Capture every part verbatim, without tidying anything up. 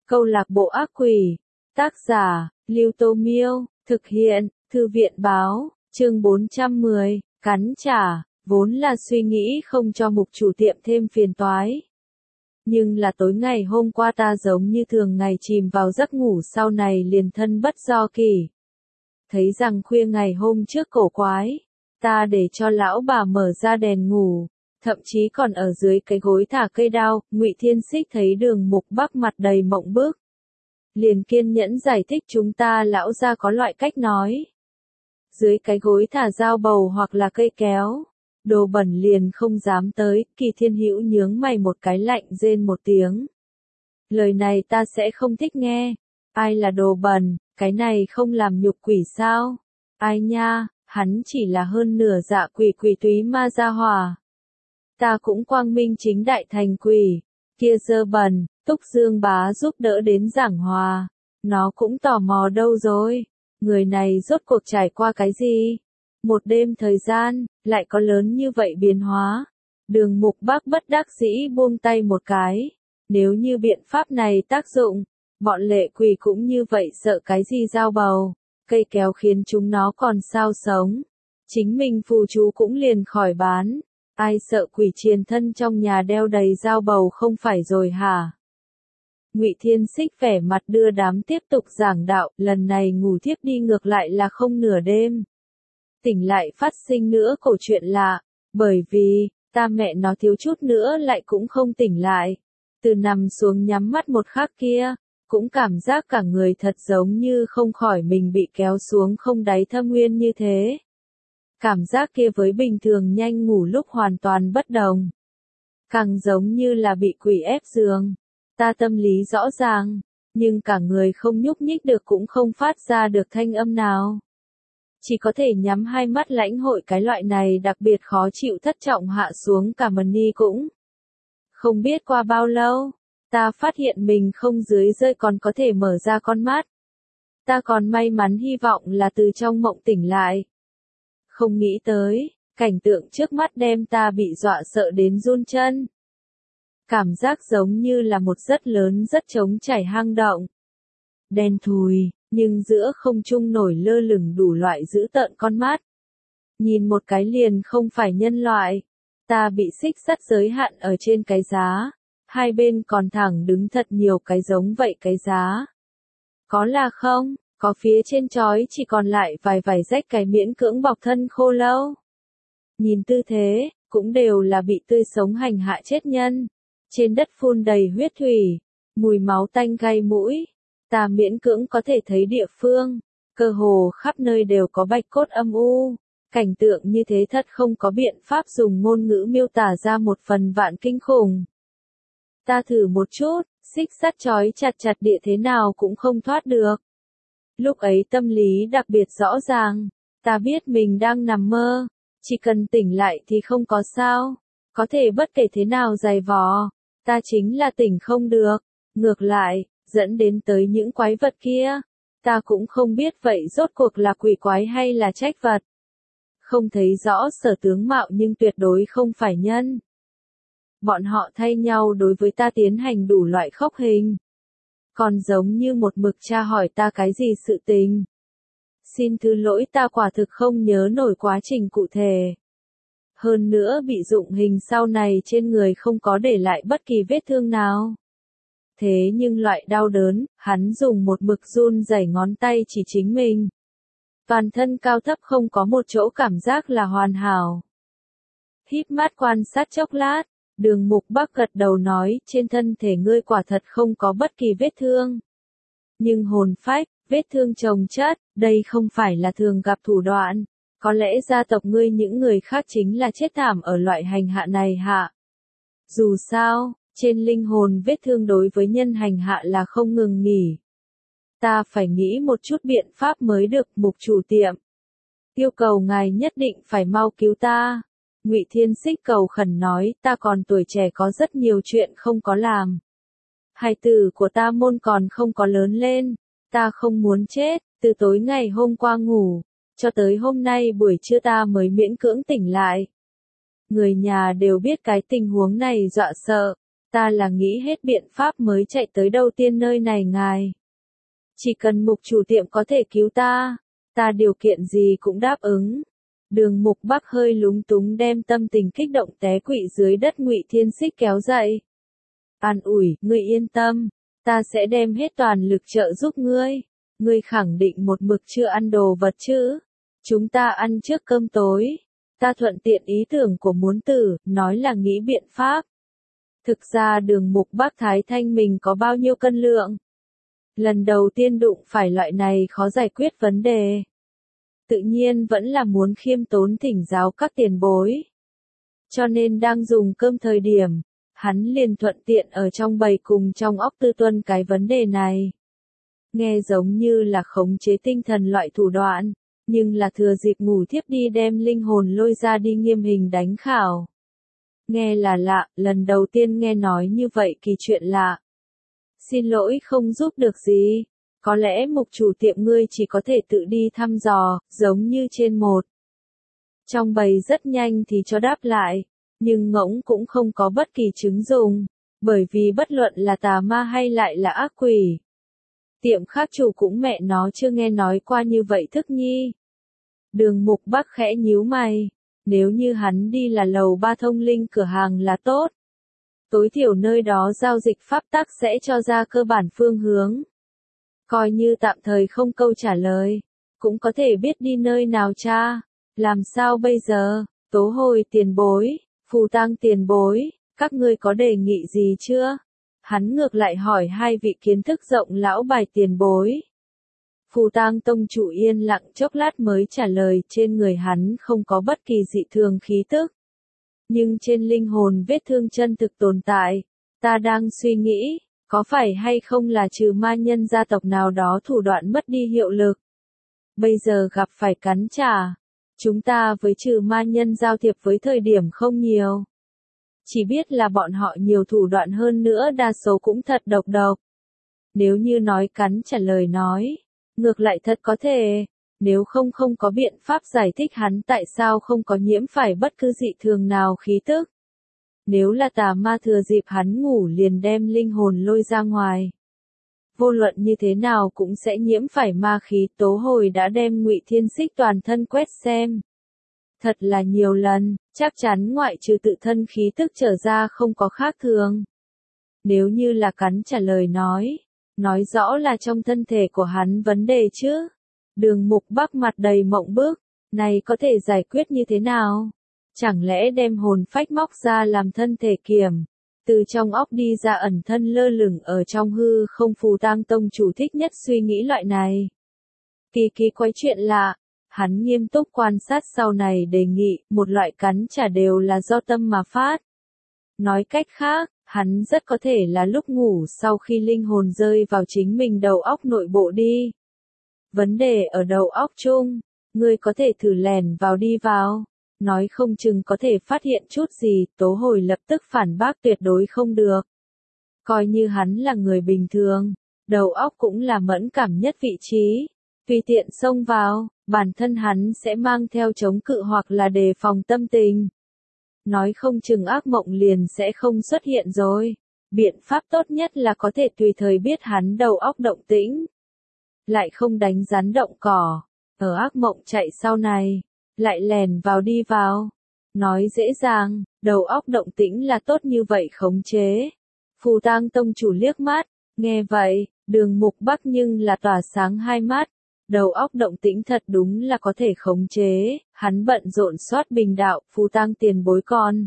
Câu lạc bộ ác quỷ. Tác giả, Lưu Tô Miêu. Thực hiện, Thư viện báo. Chương bốn trăm mười. Cắn trả. Vốn là suy nghĩ không cho mục chủ tiệm thêm phiền toái. Nhưng là tối ngày hôm qua ta giống như thường ngày chìm vào giấc ngủ, sau này liền thân bất do kỳ. Thấy rằng khuya ngày hôm trước cổ quái, ta để cho lão bà mở ra đèn ngủ, thậm chí còn ở dưới cái gối thả cây đao. Ngụy Thiên Xích thấy Đường Mục Bắc mặt đầy mộng bức, liền kiên nhẫn giải thích chúng ta lão gia có loại cách nói. Dưới cái gối thả dao bầu hoặc là cây kéo, đồ bẩn liền không dám tới. Kỳ Thiên Hữu nhướng mày một cái, lạnh rên một tiếng. Lời này ta sẽ không thích nghe. Ai là đồ bẩn, cái này không làm nhục quỷ sao? Ai nha, hắn chỉ là hơn nửa dạ quỷ quỷ túy ma gia hỏa. Ta cũng quang minh chính đại thành quỷ, kia dơ bẩn. Túc Dương Bá giúp đỡ đến giảng hòa. Nó cũng tò mò đâu rồi. Người này rốt cuộc trải qua cái gì? Một đêm thời gian, lại có lớn như vậy biến hóa. Đường Mục Bắc bất đắc dĩ buông tay một cái. Nếu như biện pháp này tác dụng, bọn lệ quỷ cũng như vậy sợ cái gì dao bầu, cây kéo khiến chúng nó còn sao sống. Chính mình phù chú cũng liền khỏi bán. Ai sợ quỷ triền thân trong nhà đeo đầy dao bầu không phải rồi hả? Ngụy Thiên Xích vẻ mặt đưa đám tiếp tục giảng đạo, lần này ngủ thiếp đi ngược lại là không nửa đêm. Tỉnh lại phát sinh nữa câu chuyện lạ, bởi vì, ta mẹ nó thiếu chút nữa lại cũng không tỉnh lại. Từ nằm xuống nhắm mắt một khắc kia, cũng cảm giác cả người thật giống như không khỏi mình bị kéo xuống không đáy thâm nguyên như thế. Cảm giác kia với bình thường nhanh ngủ lúc hoàn toàn bất đồng. Càng giống như là bị quỷ ép giường. Ta tâm lý rõ ràng, nhưng cả người không nhúc nhích được, cũng không phát ra được thanh âm nào. Chỉ có thể nhắm hai mắt lãnh hội cái loại này đặc biệt khó chịu thất trọng hạ xuống cả mần ni cũng. Không biết qua bao lâu, ta phát hiện mình không dưới rơi còn có thể mở ra con mắt. Ta còn may mắn hy vọng là từ trong mộng tỉnh lại. Không nghĩ tới, cảnh tượng trước mắt đem ta bị dọa sợ đến run chân. Cảm giác giống như là một rất lớn rất trống trải hang động. Đen thùi, nhưng giữa không trung nổi lơ lửng đủ loại dữ tợn con mắt. Nhìn một cái liền không phải nhân loại. Ta bị xích sắt giới hạn ở trên cái giá. Hai bên còn thẳng đứng thật nhiều cái giống vậy cái giá. Có là không, có phía trên chói chỉ còn lại vài vài rách cái miễn cưỡng bọc thân khô lâu. Nhìn tư thế, cũng đều là bị tươi sống hành hạ chết nhân. Trên đất phun đầy huyết thủy, mùi máu tanh gây mũi. Ta miễn cưỡng có thể thấy địa phương, cơ hồ khắp nơi đều có bạch cốt âm u. Cảnh tượng như thế thật không có biện pháp dùng ngôn ngữ miêu tả ra một phần vạn kinh khủng. Ta thử một chút, xích sắt trói chặt chặt địa thế nào cũng không thoát được. Lúc ấy tâm lý đặc biệt rõ ràng, ta biết mình đang nằm mơ, chỉ cần tỉnh lại thì không có sao, có thể bất kể thế nào dày vò, ta chính là tỉnh không được, ngược lại, dẫn đến tới những quái vật kia, ta cũng không biết vậy rốt cuộc là quỷ quái hay là trách vật. Không thấy rõ sở tướng mạo nhưng tuyệt đối không phải nhân. Bọn họ thay nhau đối với ta tiến hành đủ loại khốc hình. Còn giống như một mực tra hỏi ta cái gì sự tình. Xin thứ lỗi, ta quả thực không nhớ nổi quá trình cụ thể. Hơn nữa bị dụng hình sau này trên người không có để lại bất kỳ vết thương nào. Thế nhưng loại đau đớn, hắn dùng một mực run rẩy ngón tay chỉ chính mình. Toàn thân cao thấp không có một chỗ cảm giác là hoàn hảo. Híp mắt quan sát chốc lát, Đường Mục Bắc gật đầu nói, trên thân thể ngươi quả thật không có bất kỳ vết thương. Nhưng hồn phách, vết thương chồng chất, đây không phải là thường gặp thủ đoạn. Có lẽ gia tộc ngươi những người khác chính là chết thảm ở loại hành hạ này hạ. Dù sao, trên linh hồn vết thương đối với nhân hành hạ là không ngừng nghỉ. Ta phải nghĩ một chút biện pháp mới được. Mục chủ tiệm, yêu cầu ngài nhất định phải mau cứu ta. Ngụy Thiên Xích cầu khẩn nói, ta còn tuổi trẻ có rất nhiều chuyện không có làm. Hài tử của ta môn còn không có lớn lên, ta không muốn chết. Từ tối ngày hôm qua ngủ, cho tới hôm nay buổi trưa ta mới miễn cưỡng tỉnh lại. Người nhà đều biết cái tình huống này dọa sợ, Ta là nghĩ hết biện pháp mới chạy tới đầu tiên nơi này ngài. Chỉ cần mục chủ tiệm có thể cứu ta, ta điều kiện gì cũng đáp ứng. Đường Mục Bắc hơi lúng túng đem tâm tình kích động té quỵ dưới đất Ngụy Thiên Xích kéo dậy. An ủi, ngươi yên tâm, ta sẽ đem hết toàn lực trợ giúp ngươi. Ngươi khẳng định một mực chưa ăn đồ vật chứ? Chúng ta ăn trước cơm tối. Ta thuận tiện ý tưởng của muốn tử, nói là nghĩ biện pháp. Thực ra Đường Mục Bắc Thái Thanh mình có bao nhiêu cân lượng? Lần đầu tiên đụng phải loại này khó giải quyết vấn đề. Tự nhiên vẫn là muốn khiêm tốn thỉnh giáo các tiền bối. Cho nên đang dùng cơm thời điểm, hắn liền thuận tiện ở trong bầy cùng trong óc tư tuân cái vấn đề này. Nghe giống như là khống chế tinh thần loại thủ đoạn, nhưng là thừa dịp ngủ thiếp đi đem linh hồn lôi ra đi nghiêm hình đánh khảo. Nghe là lạ, lần đầu tiên nghe nói như vậy kỳ chuyện lạ. Xin lỗi không giúp được gì. Có lẽ mục chủ tiệm ngươi chỉ có thể tự đi thăm dò, giống như trên một. Trong bầy rất nhanh thì cho đáp lại, nhưng ngỗng cũng không có bất kỳ chứng dùng, bởi vì bất luận là tà ma hay lại là ác quỷ. Tiệm khác chủ cũng mẹ nó chưa nghe nói qua như vậy thức nhi. Đường Mục Bắc khẽ nhíu mày, nếu như hắn đi là lầu ba thông linh cửa hàng là tốt. Tối thiểu nơi đó giao dịch pháp tắc sẽ cho ra cơ bản phương hướng. Coi như tạm thời không câu trả lời, cũng có thể biết đi nơi nào cha. Làm sao bây giờ, Tố Hồi tiền bối, Phù Tang tiền bối, các ngươi có đề nghị gì chưa? Hắn ngược lại hỏi hai vị kiến thức rộng lão bài tiền bối. Phù Tang tông chủ yên lặng chốc lát mới trả lời, trên người hắn không có bất kỳ dị thường khí tức. Nhưng trên linh hồn vết thương chân thực tồn tại, ta đang suy nghĩ, có phải hay không là trừ ma nhân gia tộc nào đó thủ đoạn mất đi hiệu lực. Bây giờ gặp phải cắn trả, chúng ta với trừ ma nhân giao thiệp với thời điểm không nhiều. Chỉ biết là bọn họ nhiều thủ đoạn hơn nữa đa số cũng thật độc độc. Nếu như nói cắn trả lời nói, ngược lại thật có thể, nếu không không có biện pháp giải thích hắn tại sao không có nhiễm phải bất cứ dị thường nào khí tức. Nếu là tà ma thừa dịp hắn ngủ liền đem linh hồn lôi ra ngoài. Vô luận như thế nào cũng sẽ nhiễm phải ma khí. Tố Hồi đã đem Ngụy Thiên Xích toàn thân quét xem. Thật là nhiều lần, chắc chắn ngoại trừ tự thân khí tức trở ra không có khác thường. Nếu như là cắn trả lời nói, nói rõ là trong thân thể của hắn vấn đề chứ. Đường Mục Bắc mặt đầy mộng bức, này có thể giải quyết như thế nào? Chẳng lẽ đem hồn phách móc ra làm thân thể kiểm, từ trong óc đi ra ẩn thân lơ lửng ở trong hư không? Phù Tang tông chủ thích nhất suy nghĩ loại này. Kỳ kỳ quái chuyện lạ, hắn nghiêm túc quan sát sau này đề nghị, một loại cắn trả đều là do tâm mà phát. Nói cách khác, hắn rất có thể là lúc ngủ sau khi linh hồn rơi vào chính mình đầu óc nội bộ đi. Vấn đề ở đầu óc chung, ngươi có thể thử lèn vào đi vào. Nói không chừng có thể phát hiện chút gì. Tố Hồi lập tức phản bác tuyệt đối không được. Coi như hắn là người bình thường, đầu óc cũng là mẫn cảm nhất vị trí. Tùy tiện xông vào, bản thân hắn sẽ mang theo chống cự hoặc là đề phòng tâm tình. Nói không chừng ác mộng liền sẽ không xuất hiện rồi. Biện pháp tốt nhất là có thể tùy thời biết hắn đầu óc động tĩnh. Lại không đánh rắn động cỏ. Ở ác mộng chạy sau này, lại lèn vào đi vào. Nói dễ dàng, đầu óc động tĩnh là tốt như vậy khống chế. Phù Tang tông chủ liếc mắt, nghe vậy, Đường Mục Bắc nhưng là tỏa sáng hai mắt. Đầu óc động tĩnh thật đúng là có thể khống chế, hắn bận rộn soát bình đạo. Phù Tang tiền bối con.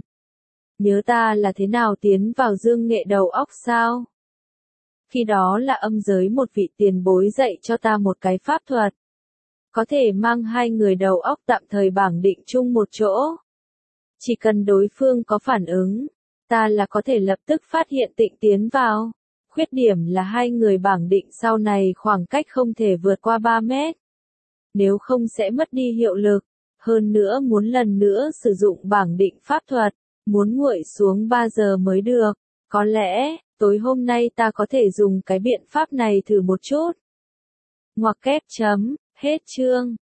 Nhớ ta là thế nào tiến vào dương nghệ đầu óc sao? Khi đó là âm giới một vị tiền bối dạy cho ta một cái pháp thuật. Có thể mang hai người đầu óc tạm thời bảng định chung một chỗ. Chỉ cần đối phương có phản ứng, ta là có thể lập tức phát hiện tịnh tiến vào. Khuyết điểm là hai người bảng định sau này khoảng cách không thể vượt qua ba mét. Nếu không sẽ mất đi hiệu lực. Hơn nữa muốn lần nữa sử dụng bảng định pháp thuật, muốn nguội xuống ba giờ mới được. Có lẽ, tối hôm nay ta có thể dùng cái biện pháp này thử một chút. Ngoặc kép chấm, hết chương.